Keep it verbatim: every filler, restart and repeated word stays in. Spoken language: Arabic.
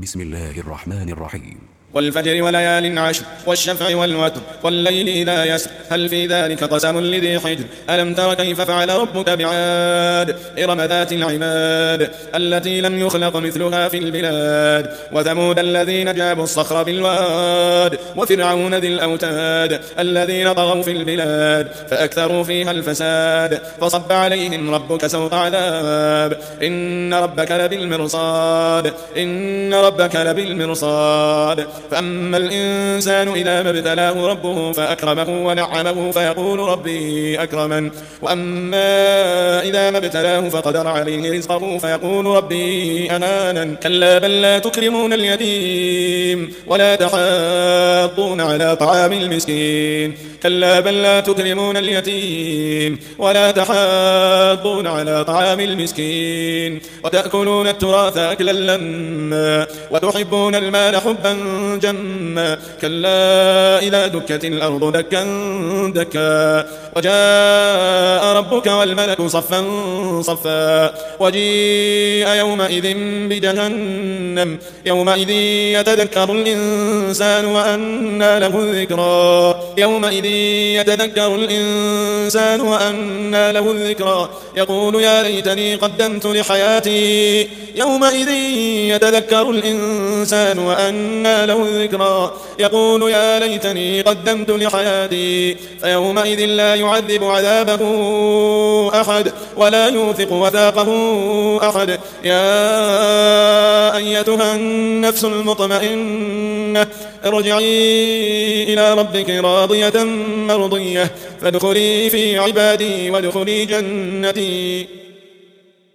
بسم الله الرحمن الرحيم. والفجر وليال عشر والشفع والوتر والليل إذا يسر هل في ذلك قسم لذي حجر ألم تر كيف فعل ربك بعاد إرم ذات العماد التي لم يخلق مثلها في البلاد وثمود الذين جابوا الصخر بالواد وفرعون ذي الأوتاد الذين طغوا في البلاد فأكثروا فيها الفساد فصب عليهم ربك سوط عذاب إن ربك لبالمرصاد إن ربك لبالمرصاد فأما الإنسان إذا ما ابتلاه ربه فأكرمه ونعمه فيقول ربي أكرمن وأما إذا ما ابتلاه فقدر عليه رزقه فيقول ربي أهانن كلا بل لا تكرمون اليتيم ولا تحاضون على طعام المسكين كلا بل لا تكرمون اليتيم ولا تحاضون على طعام المسكين وتأكلون التراث أكلا لما وتحبون المال حبا جما كلا إذا دكت الأرض دكا دكا وجاء ربك والملك صفا صفا وجيء يومئذ بجهنم يومئذ يتذكر الإنسان وأنى له الذكرى يومئذ يتذكر الإنسان وأنى له الذكرى يقول يا ليتني قدمت لحياتي يومئذ يتذكر الإنسان وأنى له الذكرى يقول يا ليتني قدمت لحياتي فيومئذ لا يعذب عذابه أحد ولا يوثق وثاقه أحد يا أيتها النفس المطمئنة ارجعي إلى ربك راضية مرضية فادخلي في عبادي وادخلي جنتي.